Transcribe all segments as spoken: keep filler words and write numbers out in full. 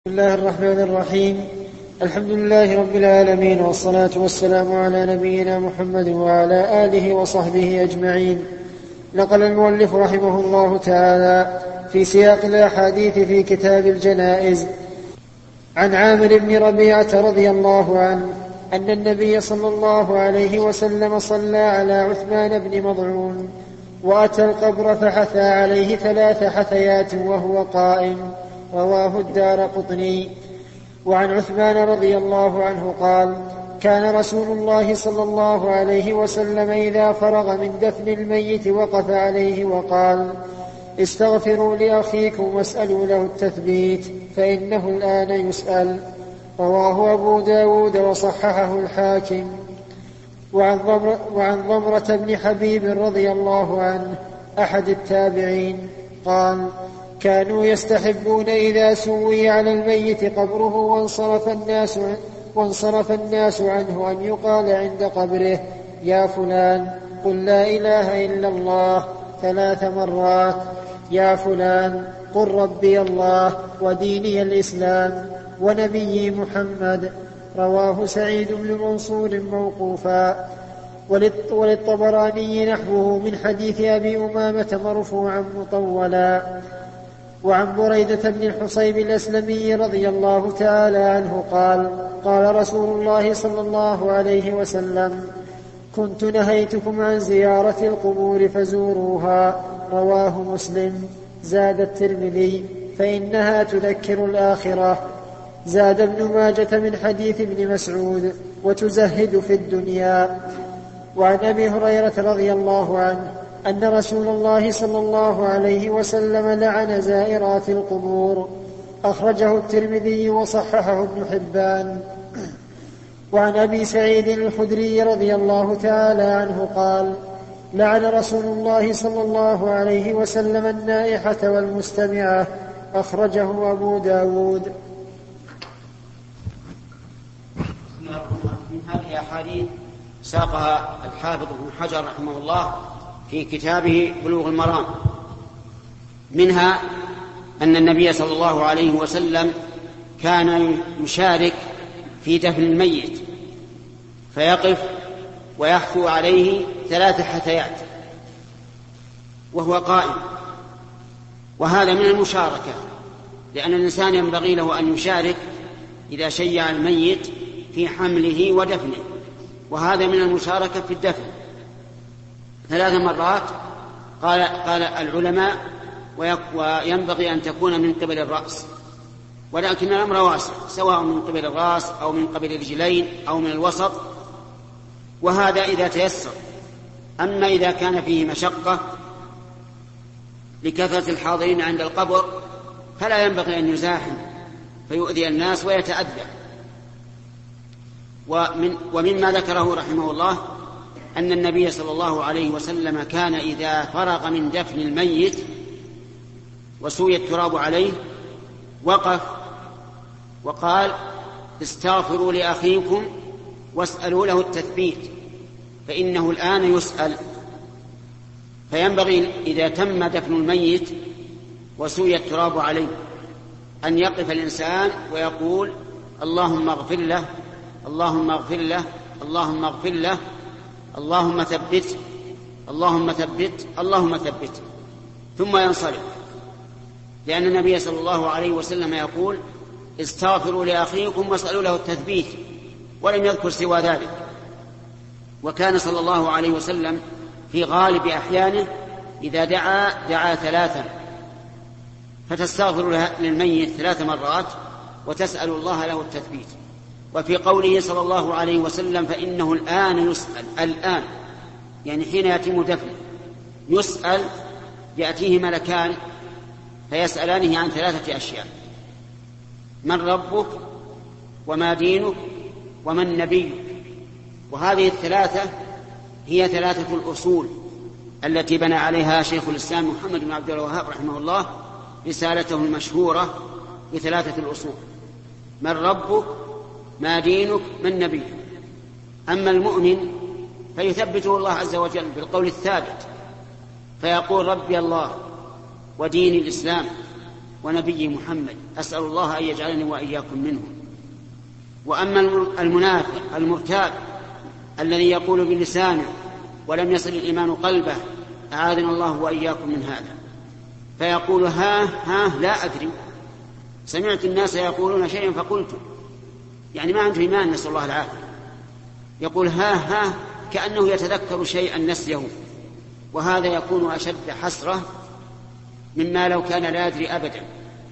بسم الله الرحمن الرحيم. الحمد لله رب العالمين، والصلاة والسلام على نبينا محمد وعلى آله وصحبه أجمعين. نقل المؤلف رحمه الله تعالى في سياق الأحاديث في كتاب الجنائز عن عامر بن ربيعة رضي الله عنه أن النبي صلى الله عليه وسلم صلى على عثمان بن مضعون، وأتى القبر فحثى عليه ثلاث حثيات وهو قائم. رواه الدارقطني. وعن عثمان رضي الله عنه قال: كان رسول الله صلى الله عليه وسلم إذا فرغ من دفن الميت وقف عليه وقال: استغفروا لأخيكم واسألوا له التثبيت فإنه الآن يسأل. رواه أبو داود وصححه الحاكم. وعن ضمرة, وعن ضمرة بن حبيب رضي الله عنه أحد التابعين قال: كانوا يستحبون إذا سوي على الميت قبره وانصرف الناس, وانصرف الناس عنه أن يقال عند قبره: يا فلان قل لا إله إلا الله ثلاث مرات، يا فلان قل ربي الله وديني الإسلام ونبي محمد. رواه سعيد بن منصور موقوفا. وللطبراني نحوه من حديث أبي أمامة مرفوعا مطولا. وعن بريدة بن الحصيب الأسلمي رضي الله تعالى عنه قال: قال رسول الله صلى الله عليه وسلم: كنت نهيتكم عن زيارة القبور فزوروها. رواه مسلم. زاد الترمذي: فإنها تذكر الآخرة. زاد ابن ماجة من حديث ابن مسعود: وتزهد في الدنيا. وعن أبي هريرة رضي الله عنه أن رسول الله صلى الله عليه وسلم لعن زائرات القبور. أخرجه الترمذي وصححه ابن حبان. وعن أبي سعيد الخدري رضي الله تعالى عنه قال: لعن رسول الله صلى الله عليه وسلم النائحة والمستمعة. أخرجه أبو داود. من هذه الأحاديث ساقها الحافظ ابن حجر رحمه الله في كتابه بلوغ المرام. منها أن النبي صلى الله عليه وسلم كان يشارك في دفن الميت فيقف ويحثو عليه ثلاث حثيات وهو قائم، وهذا من المشاركة، لأن الإنسان ينبغي له أن يشارك إذا شيع الميت في حمله ودفنه، وهذا من المشاركة في الدفن ثلاث مرات. قال, قال العلماء: وينبغي أن تكون من قبل الرأس، ولكن الأمر واسع، سواء من قبل الرأس أو من قبل الرجلين أو من الوسط، وهذا إذا تيسر. أما إذا كان فيه مشقة لكثرة الحاضرين عند القبر فلا ينبغي أن يزاحم فيؤذي الناس ويتأذى. ومن ومما ذكره رحمه الله أن النبي صلى الله عليه وسلم كان إذا فرغ من دفن الميت وسوي التراب عليه وقف وقال: استغفروا لأخيكم واسألوا له التثبيت فإنه الآن يسأل. فينبغي إذا تم دفن الميت وسوي التراب عليه أن يقف الإنسان ويقول: اللهم اغفر له، اللهم اغفر له، اللهم اغفر له، اللهم ثبت، اللهم ثبت، اللهم ثبت، ثم ينصرف، لأن النبي صلى الله عليه وسلم يقول: استغفروا لأخيكم واسألوا له التثبيت، ولم يذكر سوى ذلك. وكان صلى الله عليه وسلم في غالب أحيانه إذا دعا دعا ثلاثا، فتستغفر للميت ثلاث مرات وتسأل الله له التثبيت. وفي قوله صلى الله عليه وسلم: فإنه الآن يسأل، الآن يعني حين يتم دفنه يسأل، يأتيه ملكان فيسألانه عن ثلاثة أشياء: من ربك، وما دينك، ومن نبيك. وهذه الثلاثة هي ثلاثة الأصول التي بنى عليها شيخ الإسلام محمد بن عبد الوهاب رحمه الله رسالته المشهورة بثلاثة الأصول: من ربك، ما دينك، من نبيك. أما المؤمن فيثبته الله عز وجل بالقول الثابت، فيقول: ربي الله ودين الإسلام ونبي محمد، أسأل الله أن يجعلني وإياكم منهم. وأما المنافق المرتاب الذي يقول بلسانه ولم يصل الإيمان قلبه، أعاذنا الله وإياكم من هذا، فيقول ها ها لا أدري، سمعت الناس يقولون شيئا فقلت، يعني ما عنده إيمان، نسأل الله العافية. يقول ها ها كأنه يتذكر شيئا نسيه، وهذا يكون أشد حسرة مما لو كان لا يدري أبدا.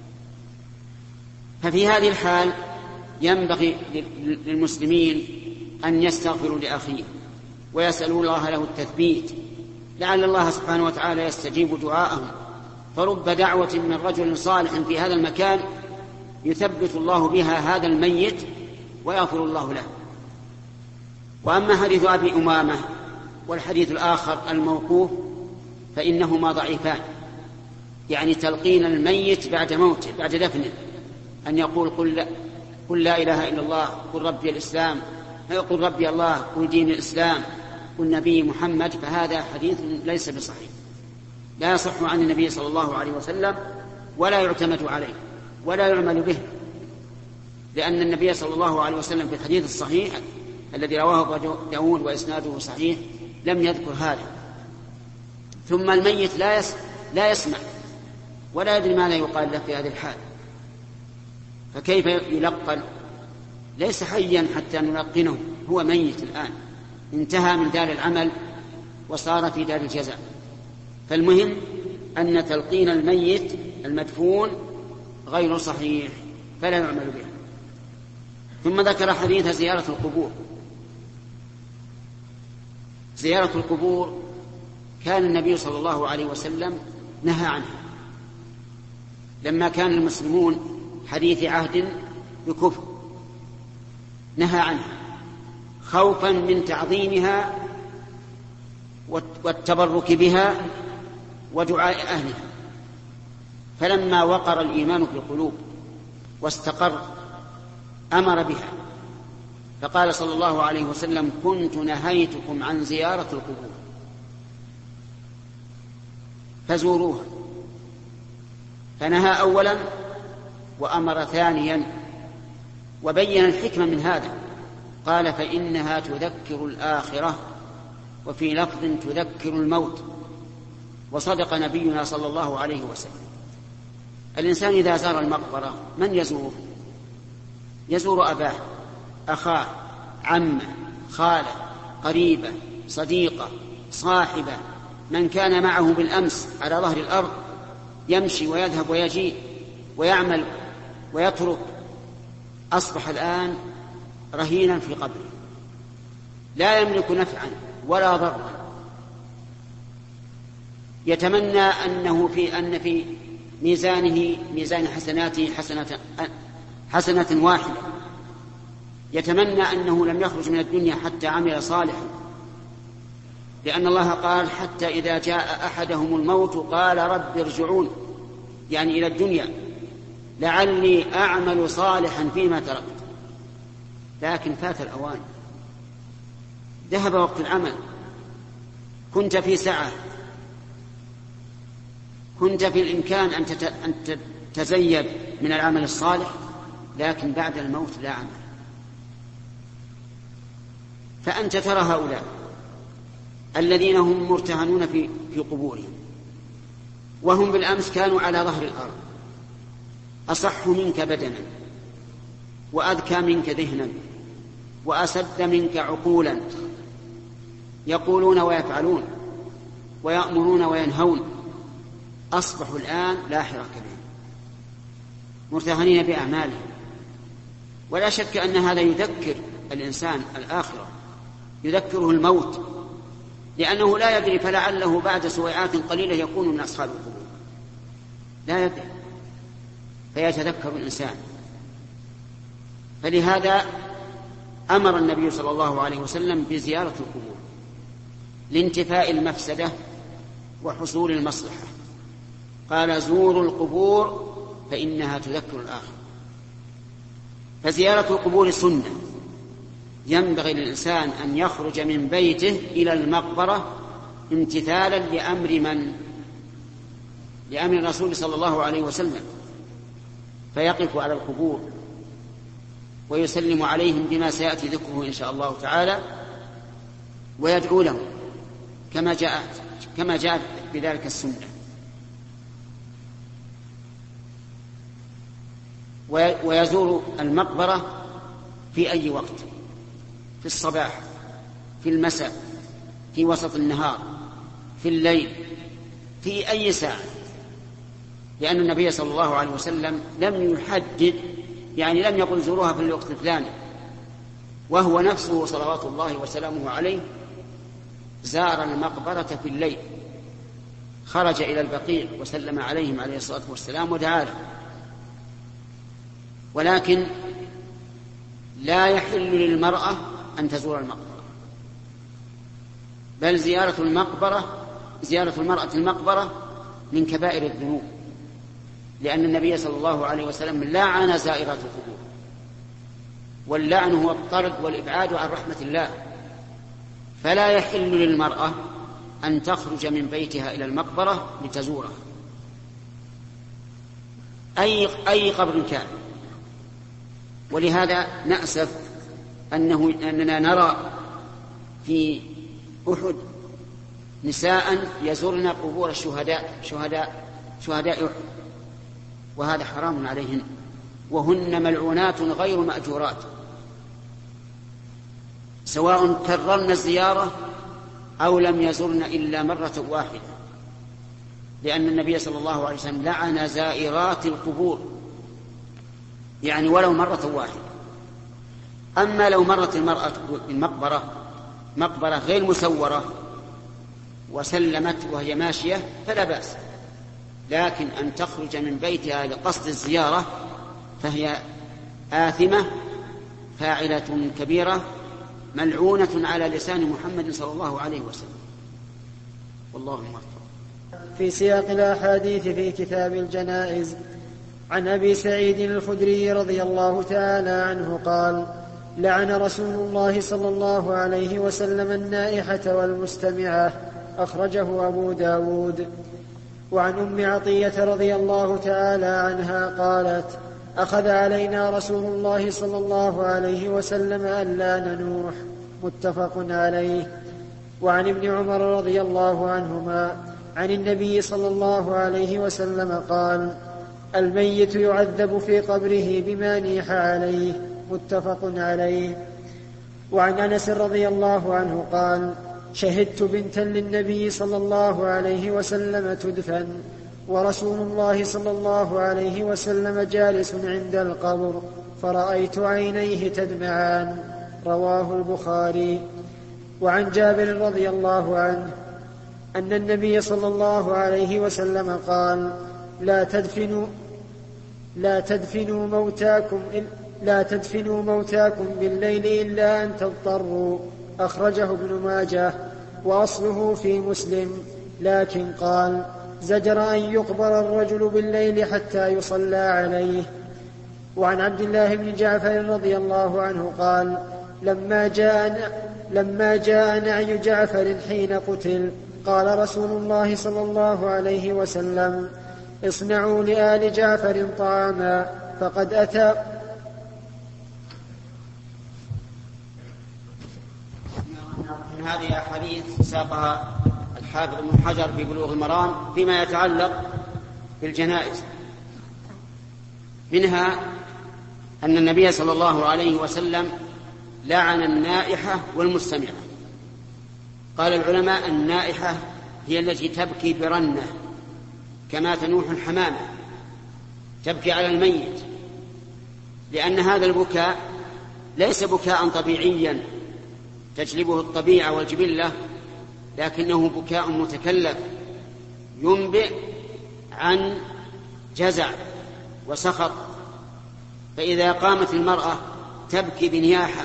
ففي هذه الحال ينبغي للمسلمين أن يستغفروا لأخيه ويسألوا الله له التثبيت، لعل الله سبحانه وتعالى يستجيب دعاءهم. فرب دعوة من رجل صالح في هذا المكان يثبت الله بها هذا الميت ويغفر الله له. وأما حديث أبي أمامة والحديث الآخر الموقوف فإنهما ضعيفان، يعني تلقين الميت بعد موته بعد دفنه أن يقول قل لا, قل لا إله إلا الله، قل ربي الإسلام، قل ربي الله، قل دين الإسلام، قل نبي محمد، فهذا حديث ليس بصحيح، لا يصح عن النبي صلى الله عليه وسلم ولا يعتمد عليه ولا يعمل به، لأن النبي صلى الله عليه وسلم في الحديث الصحيح الذي رواه أبو داود وإسناده صحيح لم يذكر هذا. ثم الميت لا يس... لا يسمع ولا يدري ماذا يقال له في هذه الحال، فكيف يلقن؟ ليس حيا حتى نلقنه، هو ميت الآن، انتهى من دار العمل وصار في دار الجزاء. فالمهم أن تلقين الميت المدفون غير صحيح فلا يعمل به. ثم ذكر حديث زيارة القبور. زيارة القبور كان النبي صلى الله عليه وسلم نهى عنها لما كان المسلمون حديث عهد بكفر، نهى عنها خوفا من تعظيمها والتبرك بها ودعاء أهلها. فلما وقر الإيمان في القلوب واستقر أمر بها، فقال صلى الله عليه وسلم كنت نهيتكم عن زيارة القبور فزوروها، فنهى أولا وأمر ثانيا، وبين الحكمة من هذا، قال فإنها تذكر الآخرة، وفي لفظ تذكر الموت. وصدق نبينا صلى الله عليه وسلم. الإنسان إذا زار المقبرة من يزور؟ يزور أباه، أخاه، عمه، خاله، قريبه، صديقه، صاحبه، من كان معه بالأمس على ظهر الأرض يمشي ويذهب ويجيء ويعمل ويترك، أصبح الآن رهينا في قبره لا يملك نفعا ولا ضرا، يتمنى أنه في أن في ميزانه ميزان حسناته حسنة حسنة واحدة، يتمنى أنه لم يخرج من الدنيا حتى عمل صالحا، لأن الله قال حتى إذا جاء أحدهم الموت قال رب ارجعون، يعني إلى الدنيا لعلي أعمل صالحا فيما تركت. لكن فات الأوان، ذهب وقت العمل، كنت في سعة، كنت في الإمكان أن تتزيد من العمل الصالح، لكن بعد الموت لا عمل. فأنت ترى هؤلاء الذين هم مرتهنون في في قبورهم، وهم بالأمس كانوا على ظهر الأرض، أصح منك بدنا وأذكى منك ذهنا وأسد منك عقولا، يقولون ويفعلون ويأمرون وينهون، أصبحوا الآن لا حراك بهم، مرتهنين بأعمالهم. ولا شك أن هذا يذكر الإنسان الآخرة، يذكره الموت، لأنه لا يدري، فلعله بعد سويعات قليلة يكون من أصحاب القبور، لا يدري، فيتذكر الإنسان. فلهذا أمر النبي صلى الله عليه وسلم بزيارة القبور لانتفاء المفسدة وحصول المصلحة، قال زوروا القبور فإنها تذكر الآخرة. فزيارة القبور سنة، ينبغي للإنسان أن يخرج من بيته إلى المقبرة امتثالا لأمر من؟ لأمر الرسول صلى الله عليه وسلم، فيقف على القبور ويسلم عليهم بما سيأتي ذكره إن شاء الله تعالى، ويدعو لهم كما جاء كما جاء بذلك السنة. ويزور المقبرة في أي وقت، في الصباح، في المساء، في وسط النهار، في الليل، في أي ساعة، لأن النبي صلى الله عليه وسلم لم يحدد، يعني لم يقل زوروها في الوقت الفلاني، وهو نفسه صلوات الله وسلامه عليه زار المقبرة في الليل، خرج إلى البقيع وسلم عليهم عليه الصلاة والسلام ودعا لهم. ولكن لا يحل للمرأة أن تزور المقبرة، بل زيارة المقبرة زيارة المرأة المقبرة من كبائر الذنوب، لأن النبي صلى الله عليه وسلم لعن زائرات القبور، واللعن هو الطرد والإبعاد عن رحمة الله. فلا يحل للمرأة أن تخرج من بيتها إلى المقبرة لتزورها أي أي قبر كان. ولهذا نأسف أنه أننا نرى في أحد نساء يزورن قبور الشهداء شهداء شهداء أحد، وهذا حرام عليهن، وهن ملعونات غير مأجورات، سواء كررن الزيارة أو لم يزرن إلا مرة واحدة، لأن النبي صلى الله عليه وسلم لعن زائرات القبور، يعني ولو مرة واحدة. أما لو مرت المرأة المقبرة مقبرة غير مسورة وسلمت وهي ماشية فلا بأس، لكن أن تخرج من بيتها لقصد الزيارة فهي آثمة فاعلة كبيرة ملعونة على لسان محمد صلى الله عليه وسلم، والله موفق. في سياق الأحاديث في كتاب الجنائز عن أبي سعيد الخدري رضي الله تعالى عنه قال: لعن رسول الله صلى الله عليه وسلم النائحة والمستمعة، أخرجه أبو داود. وعن أم عطية رضي الله تعالى عنها قالت: أخذ علينا رسول الله صلى الله عليه وسلم ألا ننوح، متفق عليه. وعن ابن عمر رضي الله عنهما عن النبي صلى الله عليه وسلم قال: الميت يعذب في قبره بما نيح عليه، متفق عليه. وعن أنس رضي الله عنه قال: شهدت بنتا للنبي صلى الله عليه وسلم تدفن ورسول الله صلى الله عليه وسلم جالس عند القبر، فرأيت عينيه تدمعان، رواه البخاري. وعن جابر رضي الله عنه أن النبي صلى الله عليه وسلم قال: لا تدفنوا لا تدفنوا موتاكم لا تدفنوا موتاكم بالليل إلا أن تضطروا، أخرجه ابن ماجه وأصله في مسلم، لكن قال: زجر أن يقبر الرجل بالليل حتى يصلى عليه. وعن عبد الله بن جعفر رضي الله عنه قال: لما جاء لما جاء نعي جعفر حين قتل، قال رسول الله صلى الله عليه وسلم: اصنعوا لآل جعفر طعاما فقد أتى. من هذه الأحاديث ساقها الحافظ ابن حجر في بلوغ المرام فيما يتعلق بالجنائز، منها أن النبي صلى الله عليه وسلم لعن النائحة والمستمعة. قال العلماء: النائحة هي التي تبكي برنة كما تنوح الحمامة، تبكي على الميت، لأن هذا البكاء ليس بكاء طبيعيا تجلبه الطبيعة والجبلة، لكنه بكاء متكلف ينبئ عن جزع وسخط. فإذا قامت المرأة تبكي بنياحة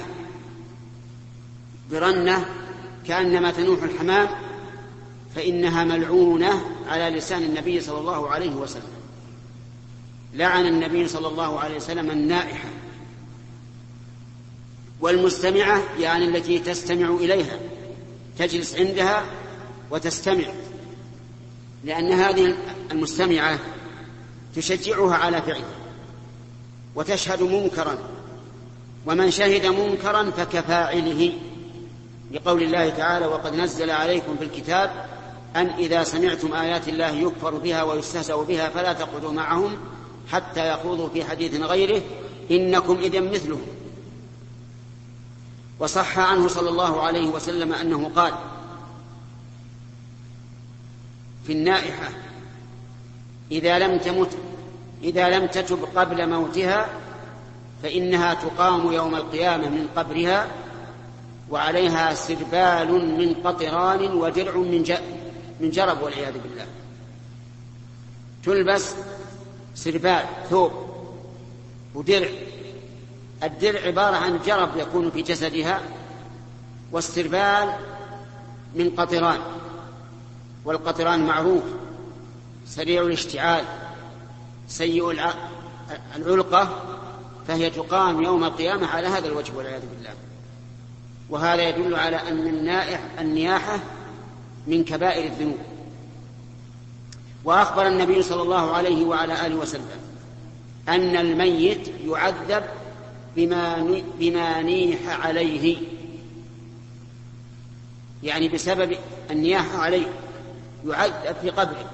برنة كأنما تنوح الحمام فإنها ملعونة على لسان النبي صلى الله عليه وسلم. لعن النبي صلى الله عليه وسلم النائحة والمستمعة، يعني التي تستمع إليها، تجلس عندها وتستمع، لأن هذه المستمعة تشجعها على فعلها وتشهد منكرا، ومن شهد منكرا فكفاعله، لقول الله تعالى: وقد نزل عليكم في الكتاب أن إذا سمعتم آيات الله يكفر بها ويستهزأ بها فلا تقعدوا معهم حتى يخوضوا في حديث غيره إنكم إذن مثلهم. وصح عنه صلى الله عليه وسلم أنه قال في النائحة: إذا لم تمت إذا لم تتب قبل موتها فإنها تقام يوم القيامة من قبرها وعليها سربال من قطران ودرع من من جرب والعياذ بالله. تلبس سربال ثوب ودرع، الدرع عبارة عن جرب يكون في جسدها، والسربال من قطران، والقطران معروف سريع الاشتعال سيء العلقة، فهي تقام يوم القيامة على هذا الوجه والعياذ بالله. وهذا يدل على أن النائح النياحة من كبائر الذنوب. وأخبر النبي صلى الله عليه وعلى آله وسلم أن الميت يعذب بما بما نيح عليه، يعني بسبب النياحة عليه يعذب في قبره.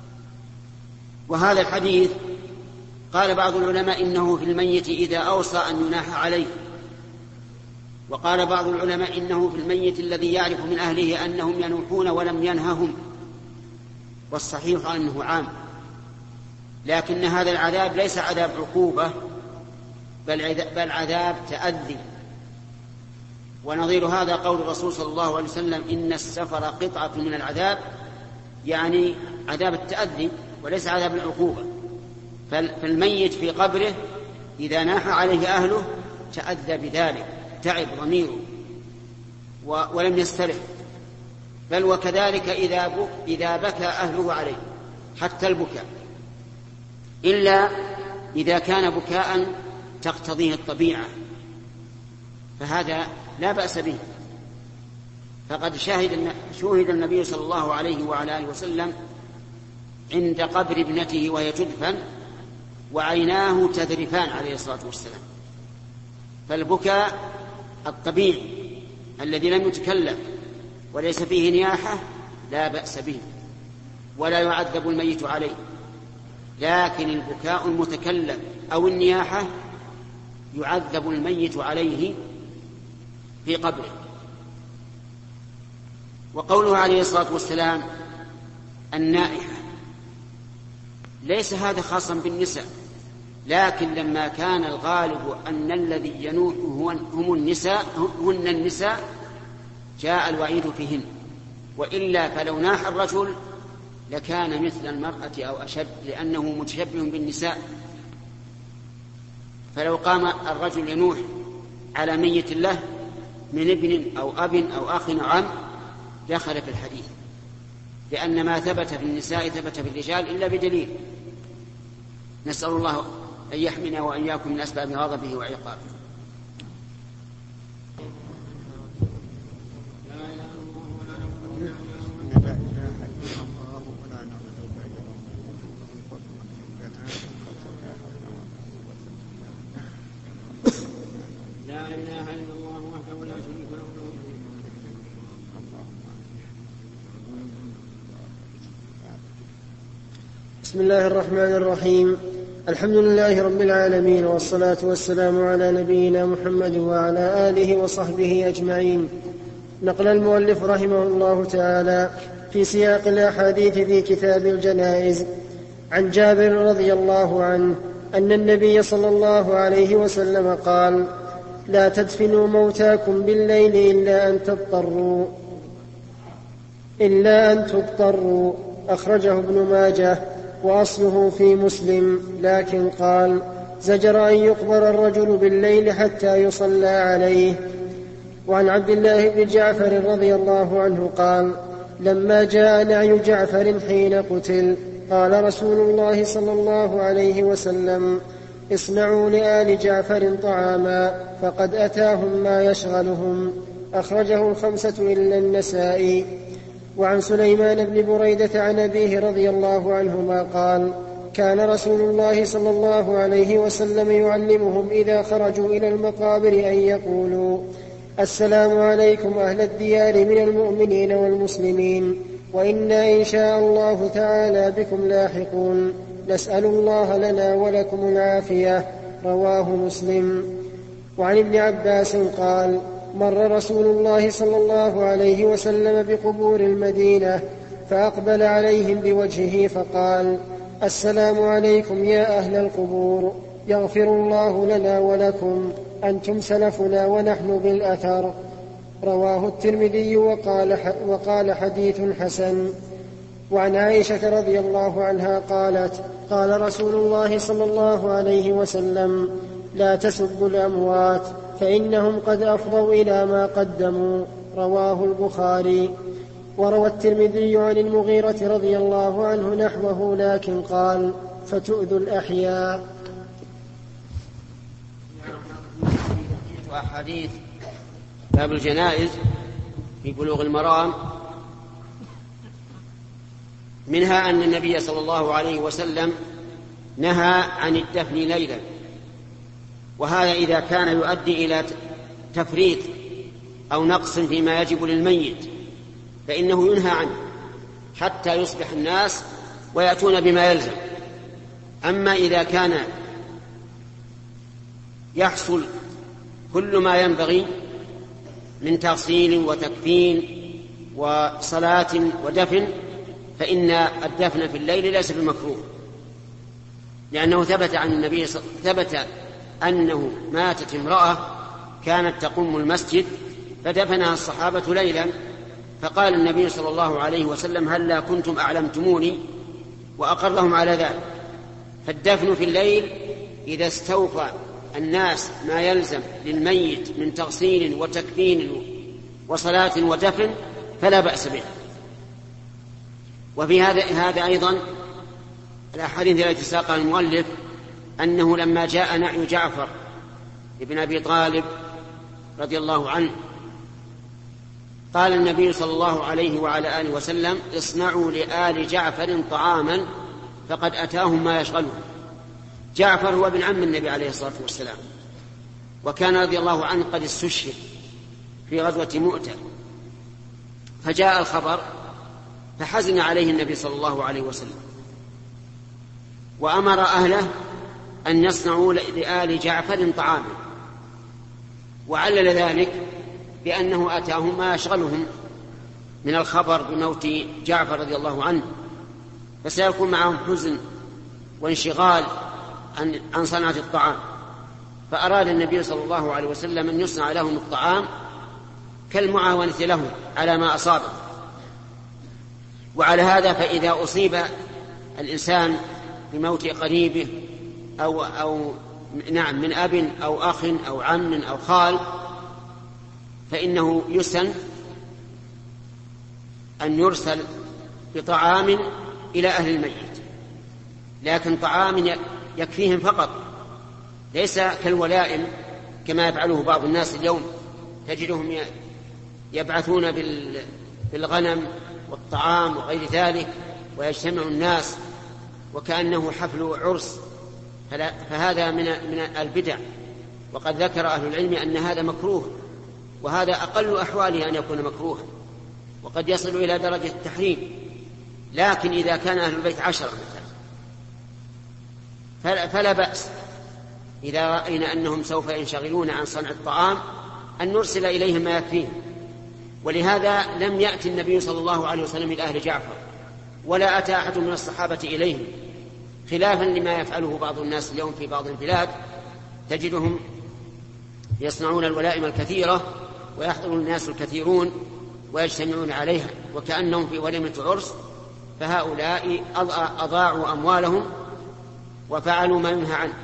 وهذا الحديث قال بعض العلماء إنه في الميت إذا أوصى أن يناح عليه، وقال بعض العلماء إنه في الميت الذي يعرف من أهله أنهم ينوحون ولم ينههم، والصحيح أنه عام. لكن هذا العذاب ليس عذاب عقوبة بل عذاب تأذي. ونظير هذا قول الرسول صلى الله عليه وسلم: إن السفر قطعة من العذاب، يعني عذاب التأذي وليس عذاب العقوبة. فالميت في قبره إذا ناح عليه أهله تأذى بذلك، تعب ضميره ولم يسترح. بل وكذلك إذا بكى أهله عليه حتى البكاء، إلا إذا كان بكاء تقتضيه الطبيعة فهذا لا بأس به. فقد شاهد شوهد النبي صلى الله عليه وعلى آله وسلم عند قبر ابنته وهي تدفن وعيناه تذرفان عليه الصلاة والسلام. فالبكاء الطبيعي الذي لم يتكلم وليس فيه نياحة لا بأس به ولا يعذب الميت عليه، لكن البكاء المتكلم أو النياحة يعذب الميت عليه في قبره. وقوله عليه الصلاة والسلام النائحة ليس هذا خاصا بالنساء، لكن لما كان الغالب أن الذي ينوح هم النساء هن النساء جاء الوعيد فيهن، وإلا فلو ناح الرجل لكان مثل المرأة أو أشد، لأنه متشبه بالنساء. فلو قام الرجل ينوح على ميت له من ابن أو أب أو أخ أو عم دخل في الحديث، لأن ما ثبت في النساء ثبت في الرجال إلا بدليل. نسأل الله أن يحمينا وإياكم من أسباب غضبه وعقابه. لا إله إلا الله وحده لا شريك له. بسم الله الرحمن الرحيم. الحمد لله رب العالمين، والصلاة والسلام على نبينا محمد وعلى آله وصحبه أجمعين. نقل المؤلف رحمه الله تعالى في سياق الأحاديث في كتاب الجنائز عن جابر رضي الله عنه أن النبي صلى الله عليه وسلم قال: لا تدفنوا موتاكم بالليل إلا أن تضطروا إلا أن تضطروا. أخرجه ابن ماجه وأصله في مسلم، لكن قال: زجر أن يقبر الرجل بالليل حتى يصلى عليه. وعن عبد الله بن جعفر رضي الله عنه قال: لما جاء نعي جعفر حين قتل قال رسول الله صلى الله عليه وسلم: اصنعوا لآل جعفر طعاما فقد أتاهم ما يشغلهم. أخرجه الخمسة إلا النسائي. وعن سليمان بن بريدة عن أبيه رضي الله عنهما قال: كان رسول الله صلى الله عليه وسلم يعلمهم إذا خرجوا إلى المقابر أن يقولوا: السلام عليكم أهل الديار من المؤمنين والمسلمين، وإنا إن شاء الله تعالى بكم لاحقون، نسأل الله لنا ولكم العافية. رواه مسلم. وعن ابن عباس قال: مر رسول الله صلى الله عليه وسلم بقبور المدينة فأقبل عليهم بوجهه فقال: السلام عليكم يا أهل القبور، يغفر الله لنا ولكم، أنتم سلفنا ونحن بالأثر. رواه الترمذي وقال, وقال حديث حسن. وعن عائشة رضي الله عنها قالت: قال رسول الله صلى الله عليه وسلم: لا تسبوا الأموات فإنهم قد أفضوا إلى ما قدموا. رواه البخاري. وروى الترمذي عن المغيرة رضي الله عنه نحوه لكن قال: فتؤذوا الأحياء. أحاديث باب الجنائز في بلوغ المرام، منها أن النبي صلى الله عليه وسلم نهى عن الدفن ليلا، وهذا إذا كان يؤدي إلى تفريط أو نقص فيما يجب للميت فإنه ينهى عنه حتى يصبح الناس ويأتون بما يلزم. أما إذا كان يحصل كل ما ينبغي من تغسيل وتكفين وصلاة ودفن فإن الدفن في الليل ليس بمكروه، لأنه ثبت عن النبي ثبت أنه ماتت امرأة كانت تقوم المسجد فدفنها الصحابة ليلا، فقال النبي صلى الله عليه وسلم: هلا كنتم أعلمتموني، وأقرهم على ذلك. فالدفن في الليل إذا استوفى الناس ما يلزم للميت من تغسيل وتكفين وصلاة ودفن فلا بأس به. وفي هذا, هذا أيضا الأحاديث التي ساقها المؤلف أنه لما جاء نعي جعفر ابن أبي طالب رضي الله عنه قال النبي صلى الله عليه وعلى آله وسلم: اصنعوا لآل جعفر طعاما فقد أتاهم ما يشغلهم. جعفر هو ابن عم النبي عليه الصلاة والسلام، وكان رضي الله عنه قد استشهد في غزوة مؤتة، فجاء الخبر فحزن عليه النبي صلى الله عليه وسلم وأمر أهله أن يصنعوا لآل جعفر طعاما، وعلل ذلك بأنه أتاهم ما يشغلهم من الخبر بموت جعفر رضي الله عنه، فسيكون معهم حزن وانشغال عن صنعة الطعام، فأراد النبي صلى الله عليه وسلم أن يصنع لهم الطعام كالمعاونة لهم على ما أصابه. وعلى هذا فإذا أصيب الإنسان بموت قريبه أو, أو نعم من أب أو أخ أو عم أو خال فإنه يسن أن يرسل بطعام إلى أهل الميت، لكن طعام يكفيهم فقط، ليس كالولائم كما يفعله بعض الناس اليوم، تجدهم يبعثون بالغنم والطعام وغير ذلك ويجتمع الناس وكأنه حفل عرس، فهذا من من البدع. وقد ذكر أهل العلم أن هذا مكروه، وهذا أقل أحواله أن يكون مكروها، وقد يصل إلى درجة التحريم. لكن إذا كان أهل البيت عشرة فلا بأس إذا رأينا أنهم سوف ينشغلون عن صنع الطعام أن نرسل إليهم ما يكفيهم. ولهذا لم يأتي النبي صلى الله عليه وسلم إلى أهل جعفر ولا أتى أحد من الصحابة إليهم، خلافا لما يفعله بعض الناس اليوم في بعض البلاد، تجدهم يصنعون الولائم الكثيرة ويحضر الناس الكثيرون ويجتمعون عليها وكأنهم في وليمة عرس، فهؤلاء أضاعوا أموالهم وفعلوا ما ينهى عنه.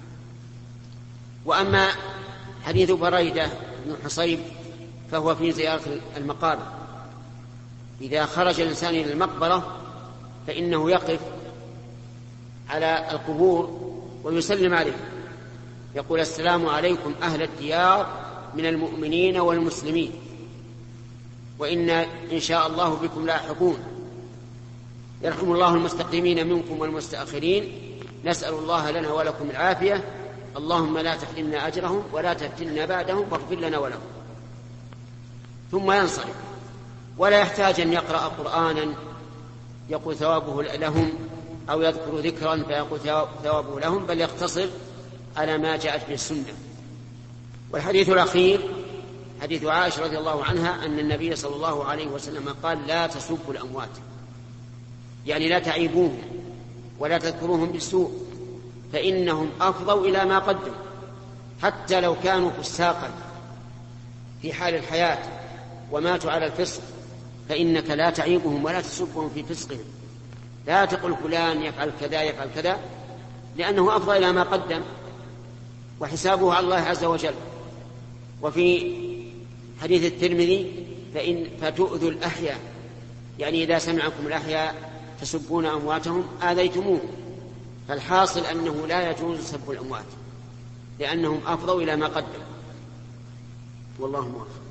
وأما حديث بريدة بن حصيب فهو في زيارة المقابر، إذا خرج الإنسان إلى المقبرة فإنه يقف على القبور ويسلم عليه، يقول: السلام عليكم أهل الديار من المؤمنين والمسلمين، وإنا إن شاء الله بكم لاحقون، يرحم الله المستقدمين منكم والمستأخرين، نسأل الله لنا ولكم العافية، اللهم لا تحرمنا أجرهم ولا تفتنا بعدهم واغفر لنا ولهم. ثم ينصرف، ولا يحتاج أن يقرأ قرآنا يقول ثوابه لهم أو يذكر ذكرا فيقول ثوابه لهم، بل يقتصر على ما جاءت به السنة. والحديث الأخير حديث عائشة رضي الله عنها أن النبي صلى الله عليه وسلم قال: لا تسبوا الأموات، يعني لا تعيبوهم ولا تذكروهم بالسوء، فإنهم أفضوا إلى ما قدموا، حتى لو كانوا فساقا في حال الحياة وماتوا على الفسق، فإنك لا تعيبهم ولا تسبهم في فسقهم، لا تقل فلان يفعل كذا يفعل كذا، لأنه أفضى إلى ما قدم وحسابه على الله عز وجل. وفي حديث الترمذي: فإن فتؤذوا الأحياء، يعني إذا سمعكم الأحياء تسبون أمواتهم آذيتموه. فالحاصل أنه لا يجوز سب الأموات لأنهم أفضوا إلى ما قدم، والله موفق.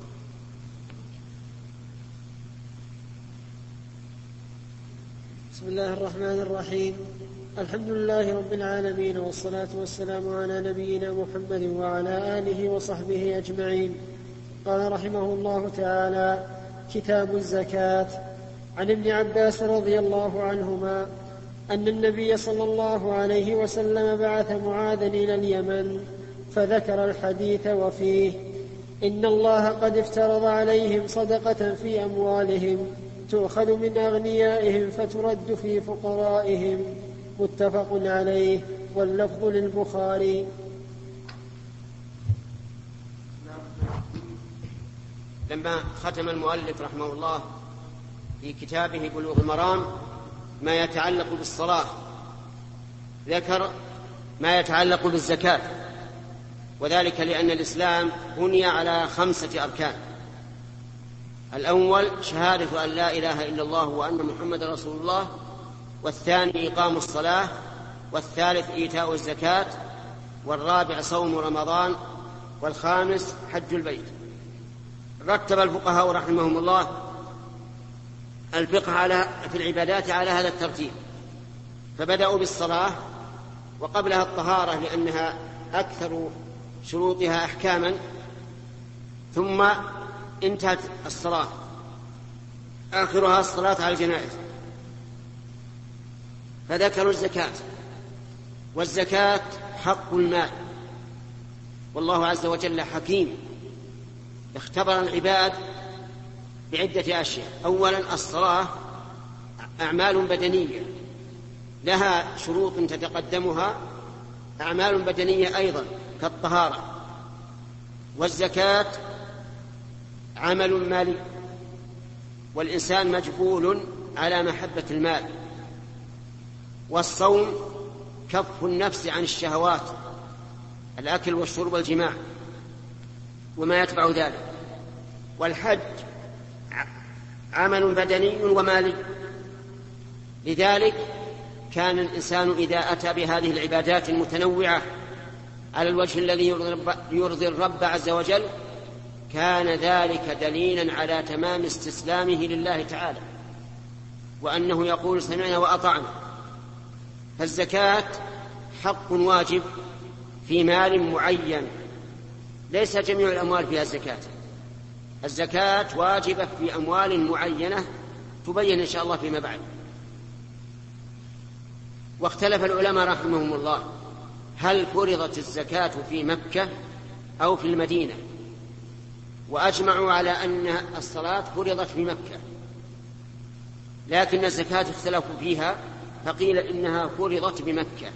بسم الله الرحمن الرحيم، الحمد لله رب العالمين، والصلاة والسلام على نبينا محمد وعلى آله وصحبه أجمعين. قال رحمه الله تعالى: كتاب الزكاة. عن ابن عباس رضي الله عنهما أن النبي صلى الله عليه وسلم بعث معاذا إلى اليمن، فذكر الحديث وفيه: إن الله قد افترض عليهم صدقة في أموالهم تؤخذ من أغنيائهم فترد في فقرائهم. متفق عليه، واللفظ للبخاري. لما ختم المؤلف رحمه الله في كتابه بلوغ المرام ما يتعلق بالصلاة، ذكر ما يتعلق بالزكاة، وذلك لأن الإسلام بني على خمسة أركان: الأول شهادة أن لا إله إلا الله وأن محمد رسول الله، والثاني إقام الصلاة، والثالث إيتاء الزكاة، والرابع صوم رمضان، والخامس حج البيت. رتب الفقهاء رحمهم الله الفقه على في العبادات على هذا الترتيب، فبدأوا بالصلاة وقبلها الطهارة لأنها أكثر شروطها أحكاما، ثم انتهت الصلاة آخرها الصلاة على الجنائز، فذكروا الزكاة. والزكاة حق المال، والله عز وجل حكيم اختبر العباد بعدة أشياء. أولا الصلاة أعمال بدنية لها شروط تتقدمها أعمال بدنية أيضا كالطهارة، والزكاة عمل مالي، والإنسان مجبول على محبة المال. والصوم كف النفس عن الشهوات، الأكل والشرب والجماع وما يتبع ذلك. والحج عمل بدني ومالي، لذلك كان الإنسان إذا أتى بهذه العبادات المتنوعة على الوجه الذي يرضي الرب عز وجل كان ذلك دليلا على تمام استسلامه لله تعالى، وأنه يقول سمعنا وأطعنا. فالزكاة حق واجب في مال معين، ليس جميع الأموال فيها الزكاة، الزكاة واجبة في أموال معينة تبين إن شاء الله فيما بعد. واختلف العلماء رحمهم الله هل فرضت الزكاة في مكة أو في المدينة، وأجمعوا على أن الصلاة فرضت في مكة، لكن الزكاة اختلفوا فيها فقيل إنها فرضت بمكة،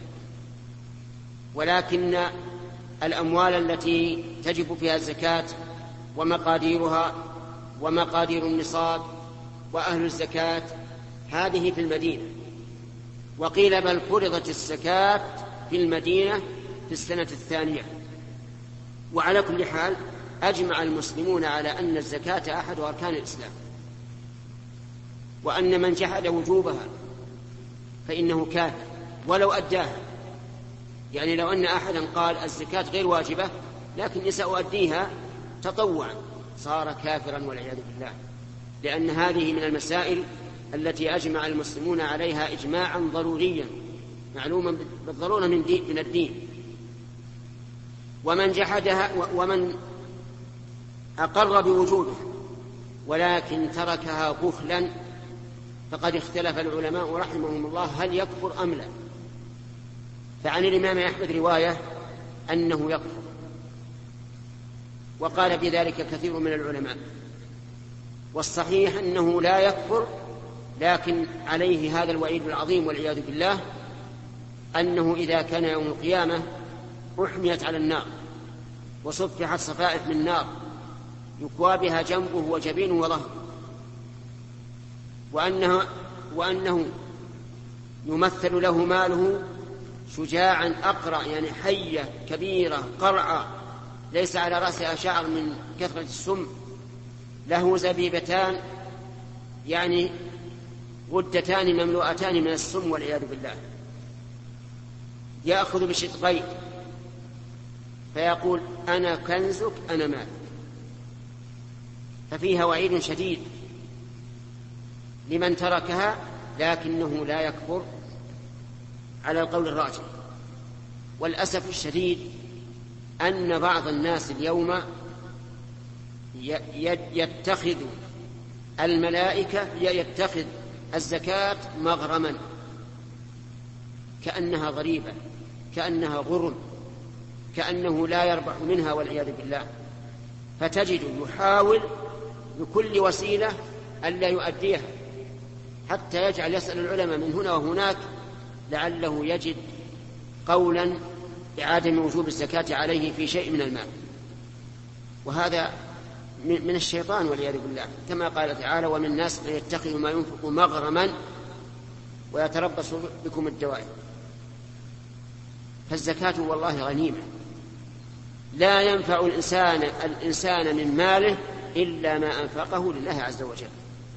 ولكن الأموال التي تجب فيها الزكاة ومقاديرها ومقادير النصاب وأهل الزكاة هذه في المدينة. وقيل بل فرضت الزكاة في المدينة في السنة الثانية. وعلى كل حال أجمع المسلمون على أن الزكاة أحد أركان الإسلام، وأن من جحد وجوبها فإنه كافر ولو أداها. يعني لو أن أحدا قال الزكاة غير واجبة لكن سأؤديها تطوعا صار كافرا والعياذ بالله، لأن هذه من المسائل التي أجمع المسلمون عليها إجماعا ضروريا معلوما بالضرورة من, دين من الدين. ومن جحدها ومن أقر بوجودها ولكن تركها بخلا فقد اختلف العلماء رحمهم الله هل يكفر أم لا. فعن الإمام أحمد رواية أنه يكفر، وقال بذلك كثير من العلماء، والصحيح أنه لا يكفر، لكن عليه هذا الوعيد العظيم والعياذ بالله، أنه إذا كان يوم القيامة أحميت على النار وصفحت صفائح من نار يكوى بها جنبه وجبينه وظهره، وأنه, وأنه يمثل له ماله شجاعا أقرع، يعني حية كبيرة قرعة ليس على رأسها شعر من كثرة السم، له زبيبتان يعني غدتان مملوءتان من السم والعياذ بالله، يأخذ بشقيه فيقول أنا كنزك أنا مالك. ففيها وعيد شديد لمن تركها، لكنه لا يكفر على القول الراجح. والأسف الشديد أن بعض الناس اليوم يتخذ الملائكة يتخذ الزكاة مغرما، كأنها ضريبة، كأنها غرم، كأنه لا يربح منها والعياذ بالله. فتجد يحاول بكل وسيلة ألا يؤديها، حتى يجعل يسأل العلماء من هنا وهناك لعله يجد قولا بعدم وجوب الزكاة عليه في شيء من المال، وهذا من الشيطان والعياذ بالله، كما قال تعالى ومن الناس من يتخذ ما ينفق مغرما ويتربص بكم الدوائر. فالزكاة والله غنيمة لا ينفع الإنسان, الإنسان من ماله إلا ما أنفقه لله عز وجل.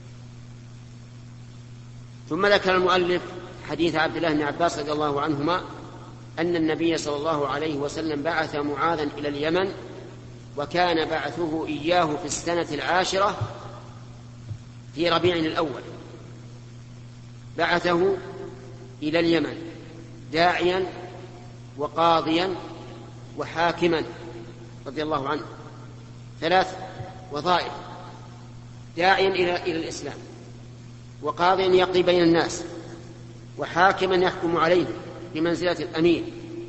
ثم ذكر المؤلف حديث عبد الله بن عباس رضي الله عنهما أن النبي صلى الله عليه وسلم بعث معاذا إلى اليمن، وكان بعثه إياه في السنة العاشرة في ربيع الأول، بعثه إلى اليمن داعيا وقاضيا وحاكما رضي الله عنه، ثلاث وظائف: داعيا إلى إلى الإسلام، وقاضيا يقضي بين الناس، وحاكما يحكم عليهم بمنزلة الأمير.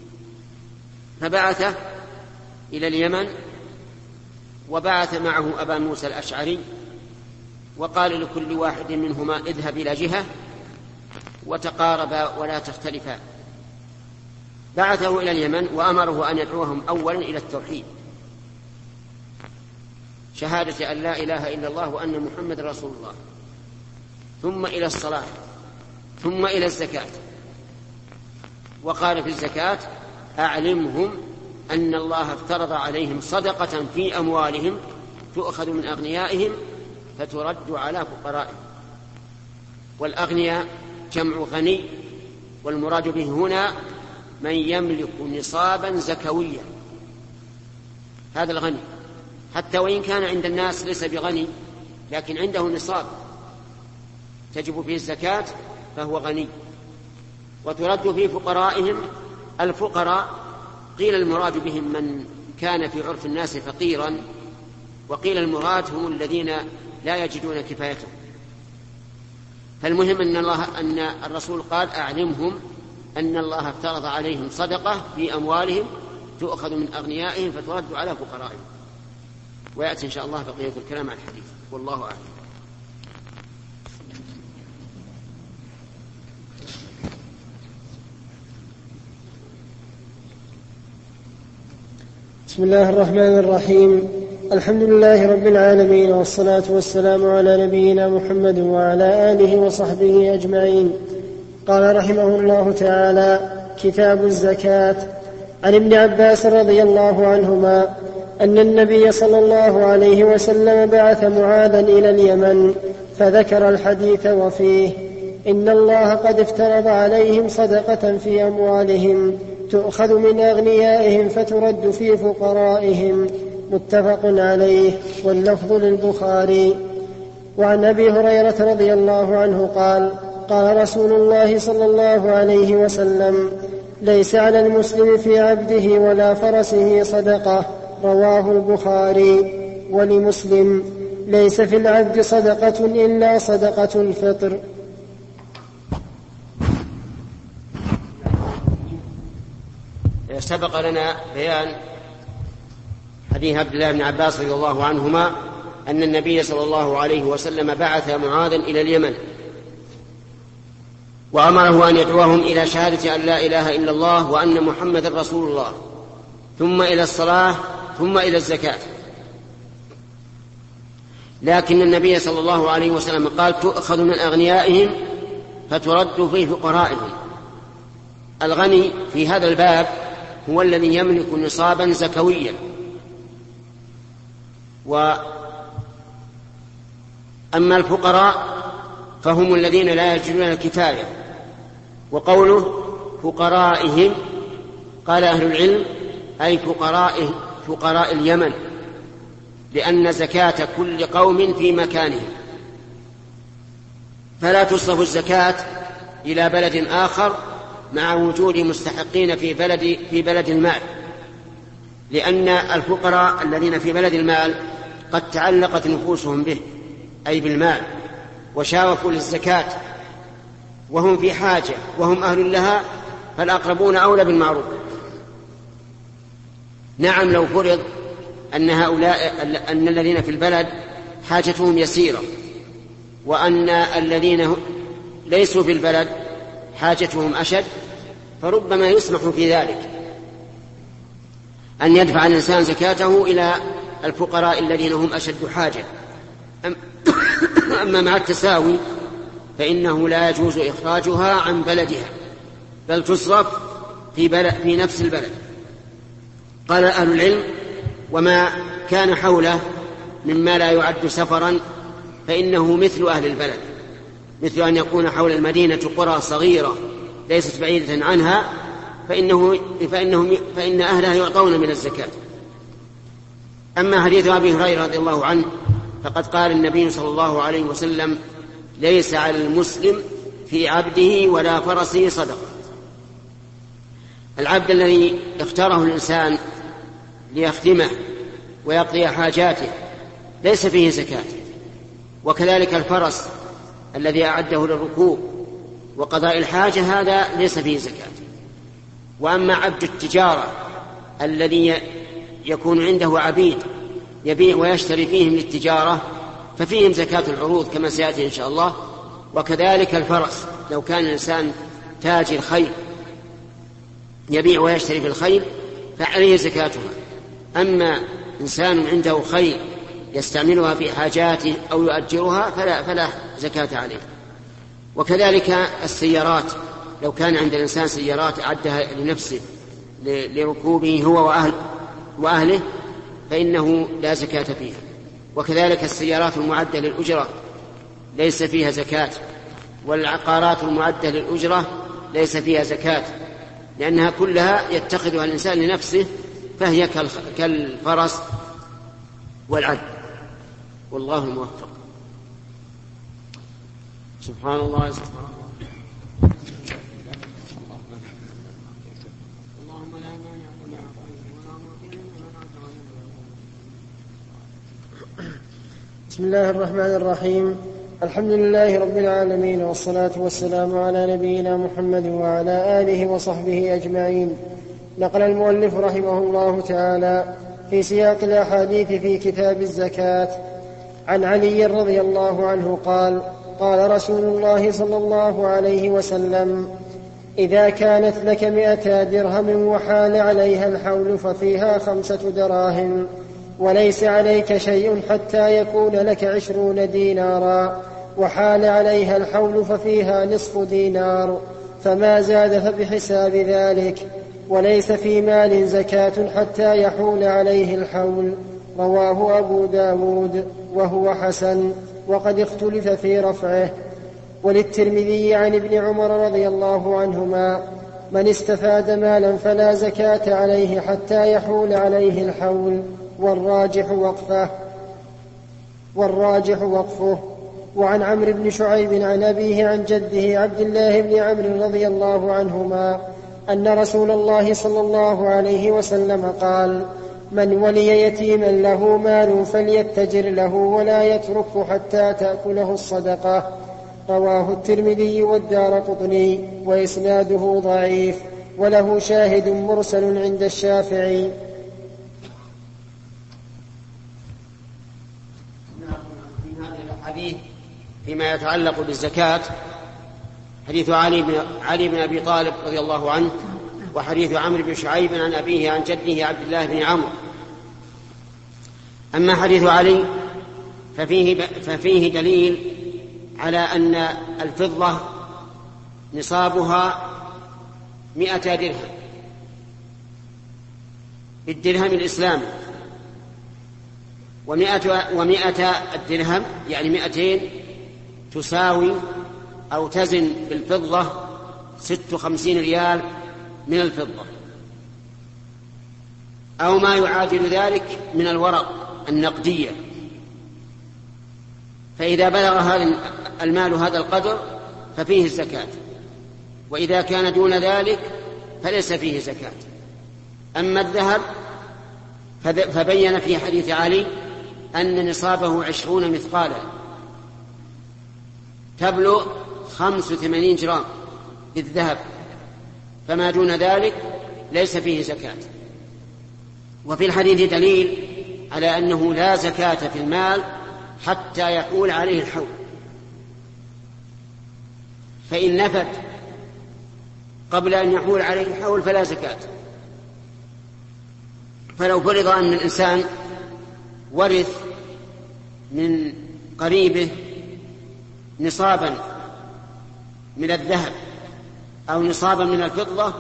فبعث إلى اليمن وبعث معه أبا موسى الأشعري، وقال لكل واحد منهما اذهب إلى جهة وتقاربا ولا تختلفا. بعثه إلى اليمن وأمره أن يدعوهم أولا إلى التوحيد، شهادة أن لا إله إلا الله وأن محمد رسول الله، ثم إلى الصلاة، ثم إلى الزكاة. وقال في الزكاة أعلمهم أن الله افترض عليهم صدقة في أموالهم تؤخذ من أغنيائهم فترد على فقرائهم. والأغنياء جمع غني، والمراد به هنا من يملك نصابا زكويا، هذا الغني، حتى وإن كان عند الناس ليس بغني لكن عنده نصاب تجب فيه الزكاة فهو غني. وترد في فقرائهم. الفقراء قيل المراد بهم من كان في عرف الناس فقيرا، وقيل المراد هم الذين لا يجدون كفايتهم. فالمهم أن الله أن الرسول قال أعلمهم أن الله افترض عليهم صدقة في أموالهم تؤخذ من أغنيائهم فترد على فقرائهم. ويأتي إن شاء الله بقية الكلام عن الحديث، والله أعلم. بسم الله الرحمن الرحيم. الحمد لله رب العالمين، والصلاة والسلام على نبينا محمد وعلى آله وصحبه أجمعين. قال رحمه الله تعالى: كتاب الزكاة. عن ابن عباس رضي الله عنهما أن النبي صلى الله عليه وسلم بعث معاذا إلى اليمن، فذكر الحديث وفيه: إن الله قد افترض عليهم صدقة في أموالهم تؤخذ من أغنيائهم فترد في فقرائهم. متفق عليه، واللفظ للبخاري. وعن أبي هريرة رضي الله عنه قال قال رسول الله صلى الله عليه وسلم ليس على المسلم في عبده ولا فرسه صدقة. رواه البخاري. ولمسلم ليس في العبد صدقة إلا صدقة الفطر. سبق لنا بيان حديث عبد الله بن عباس رضي الله عنهما أن النبي صلى الله عليه وسلم بعث معاذا إلى اليمن وأمره أن يدعوهم إلى شهادة أن لا إله إلا الله وأن محمدا رسول الله، ثم إلى الصلاة، ثم إلى الزكاة. لكن النبي صلى الله عليه وسلم قال تؤخذ من أغنيائهم فترد في فقرائهم. الغني في هذا الباب هو الذي يملك نصابا زكويا. وأما الفقراء فهم الذين لا يجدون الكفاية. وقوله فقرائهم قال أهل العلم أي فقراء, فقراء اليمن، لأن زكاة كل قوم في مكانهم، فلا تصرف الزكاة إلى بلد آخر مع وجود مستحقين في بلد, في بلد المال، لأن الفقراء الذين في بلد المال قد تعلقت نفوسهم به أي بالمال وشاركوا للزكاة وهم في حاجة وهم أهل لها، فالأقربون أولى بالمعروف. نعم لو فرض أن هؤلاء أن الذين في البلد حاجتهم يسيرة وأن الذين ليسوا في البلد حاجتهم أشد، فربما يسمح في ذلك أن يدفع الإنسان زكاته إلى الفقراء الذين هم أشد حاجة. أما مع التساوي فإنه لا يجوز إخراجها عن بلدها، بل تصرف في, بلد في نفس البلد. قال أهل العلم وما كان حوله مما لا يعد سفرا فإنه مثل أهل البلد، مثل أن يكون حول المدينة قرى صغيرة ليست بعيدة عنها فإنه فإنهم فإن أهلها يعطون من الزكاة. أما حديث أبي هريرة رضي الله عنه فقد قال النبي صلى الله عليه وسلم ليس على المسلم في عبده ولا فرسه صدقة. العبد الذي اختاره الإنسان ليخدمه ويقضي حاجاته ليس فيه زكاة، وكذلك الفرس الذي أعده للركوب وقضاء الحاجة هذا ليس فيه زكاة. وأما عبد التجارة الذي يكون عنده عبيد يبيع ويشتري فيهم للتجارة ففيهم زكاة العروض كما سيأتي إن شاء الله. وكذلك الفرس لو كان الإنسان تاجر خيل يبيع ويشتري في الخيل فعليه زكاتها. أما إنسان عنده خيل يستعملها في حاجاته أو يؤجرها فلا, فلا زكاة عليه. وكذلك السيارات لو كان عند الإنسان سيارات أعدها لنفسه لركوبه هو وأهل وأهله فإنه لا زكاة فيها. وكذلك السيارات المعدة للأجرة ليس فيها زكاة، والعقارات المعدة للأجرة ليس فيها زكاة، لأنها كلها يتخذها الإنسان لنفسه فهي كالفرس والعبد. والله الموفق. سبحان الله سبحان الله. بسم الله الرحمن الرحيم. الحمد لله رب العالمين، والصلاة والسلام على نبينا محمد وعلى آله وصحبه أجمعين. نقل المؤلف رحمه الله تعالى في سياق الأحاديث في كتاب الزكاة عن علي رضي الله عنه قال قال رسول الله صلى الله عليه وسلم إذا كانت لك مئتا درهم وحال عليها الحول ففيها خمسة دراهم وليس عليك شيء حتى يكون لك عشرون دينارا، وحال عليها الحول ففيها نصف دينار، فما زاد فبحساب ذلك، وليس في مال زكاة حتى يحول عليه الحول. رواه أبو داود وهو حسن، وقد اختلف في رفعه. وللترمذي عن ابن عمر رضي الله عنهما من استفاد مالا فلا زكاة عليه حتى يحول عليه الحول، والراجح وقفه والراجح وقفه وعن عمرو بن شعيب عن أبيه عن جده عبد الله بن عمرو رضي الله عنهما أن رسول الله صلى الله عليه وسلم قال: من ولي يتيما له مال فليتجر له ولا يتركه حتى تأكله الصدقة. رواه الترمذي والدارقطني وإسناده ضعيف، وله شاهد مرسل عند الشافعي. في هذا الحديث فيما يتعلق بالزكاة حديث علي بن, علي بن أبي طالب رضي الله عنه، وحديث عمرو بن شعيب عن أبيه عن جده عبد الله بن عمرو. أما حديث علي ففيه, ففيه دليل على أن الفضة نصابها مئة درهم بالدرهم الإسلامي، ومئة, ومئة الدرهم يعني مئتين تساوي أو تزن بالفضة ست وخمسين ريال من الفضة، أو ما يعادل ذلك من الورق النقدية. فإذا بلغ هذا المال هذا القدر ففيه الزكاة، وإذا كان دون ذلك فليس فيه زكاة. أما الذهب فبين في حديث علي أن نصابه عشرون مثقالا تبلغ خمس وثمانين جرام للذهب، فما دون ذلك ليس فيه زكاة. وفي الحديث دليل على أنه لا زكاة في المال حتى يحول عليه الحول، فإن نفت قبل أن يحول عليه الحول فلا زكاة. فلو فرض أن الإنسان ورث من قريبه نصابا من الذهب أو نصابا من الفضة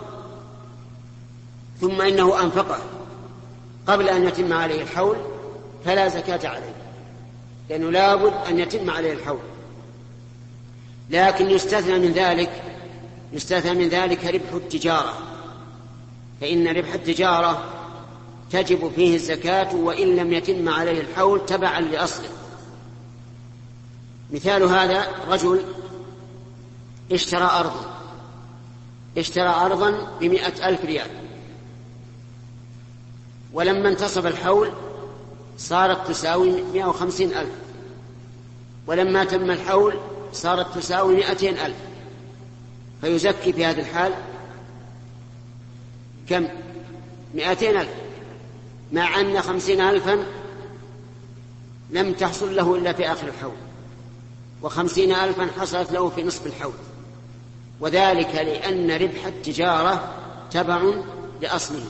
ثم إنه أنفقه قبل أن يتم عليه الحول فلا زكاة عليه، لأنه لا بد أن يتم عليه الحول. لكن يستثنى من ذلك يستثنى من ذلك ربح التجارة، فإن ربح التجارة تجب فيه الزكاة وإن لم يتم عليه الحول تبعا لأصله. مثال هذا رجل اشترى أرضا اشترى أرضا بمئة ألف ريال، ولما انتصف الحول صارت تساوي مئة وخمسين ألف، ولما تم الحول صارت تساوي مئتين ألف، فيزكي في هذا الحال كم؟ مئتين ألف، مع أن خمسين ألفا لم تحصل له إلا في آخر الحول، وخمسين ألفا حصلت له في نصف الحول، وذلك لأن ربح التجارة تبع لأصله.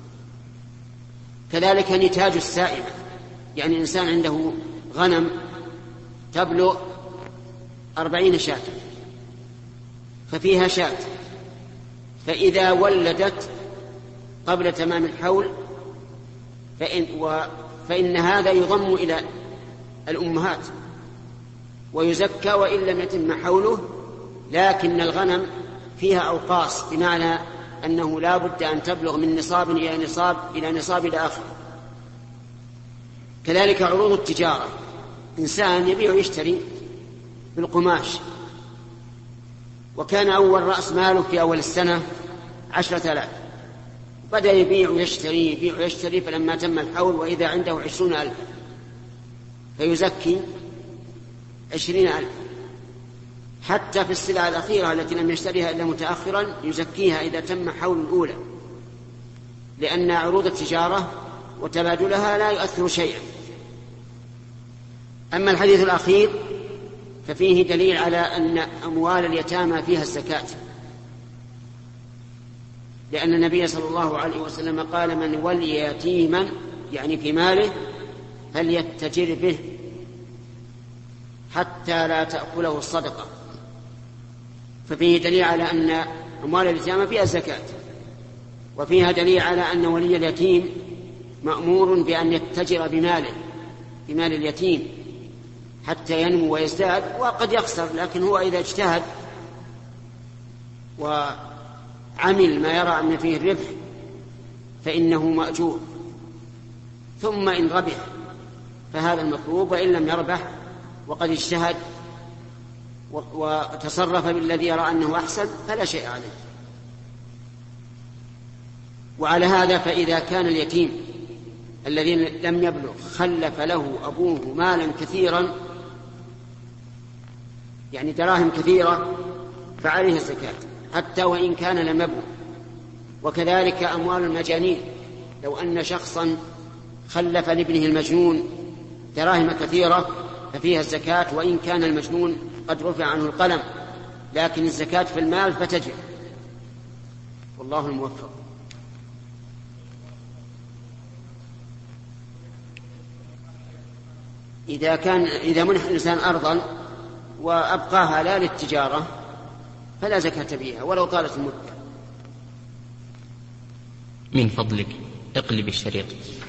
كذلك نتاج السائمة، يعني إنسان عنده غنم تبلغ أربعين شاة ففيها شاة، فإذا ولدت قبل تمام الحول فإن, و فإن هذا يضم إلى الأمهات ويزكى وإن لم يتم حوله، لكن الغنم فيها أوقاص، بمعنى أنه لا بد أن تبلغ من نصاب إلى نصاب إلى نصاب إلى آخر. كذلك عروض التجارة، إنسان يبيع ويشتري بالقماش، وكان أول رأس ماله في أول السنة عشرة آلاف، بدأ يبيع ويشتري يبيع ويشتري فلما تم الحول وإذا عنده عشرون ألف فيزكي عشرين ألف. حتى في السلعة الأخيرة التي لم يشتريها إلا متأخرا يزكيها إذا تم حول الأولى، لأن عروض التجارة وتبادلها لا يؤثر شيئا. أما الحديث الأخير ففيه دليل على أن أموال اليتامى فيها الزكاة، لأن النبي صلى الله عليه وسلم قال: من ولي يتيما يعني في ماله فليتجر به حتى لا تأكله الصدقة. ففيه دليل على أن أموال اليتامى فيها الزكاة، وفيها دليل على أن ولي اليتيم مأمور بأن يتجر بماله بمال اليتيم حتى ينمو ويزداد، وقد يخسر، لكن هو إذا اجتهد وعمل ما يرى أن فيه الربح فإنه مأجور، ثم إن ربح فهذا المطلوب، وإن لم يربح وقد اجتهد وتصرف بالذي يرى أنه أحسن فلا شيء عليه. وعلى هذا فإذا كان اليتيم الذي لم يبلغ خلف له أبوه مالا كثيرا، يعني دراهم كثيرة، فعليه الزكاة حتى وإن كان لم يبلغ. وكذلك أموال المجانين، لو أن شخصا خلف لابنه المجنون دراهم كثيرة ففيها الزكاة وإن كان المجنون قد رفع عنه القلم، لكن الزكاة في المال فتجب. والله الموفق. إذا كان إذا منح الإنسان أرضا وأبقاها لا للتجارة فلا زكاة فيها ولو طالت المدة. من فضلك اقلب الشريط.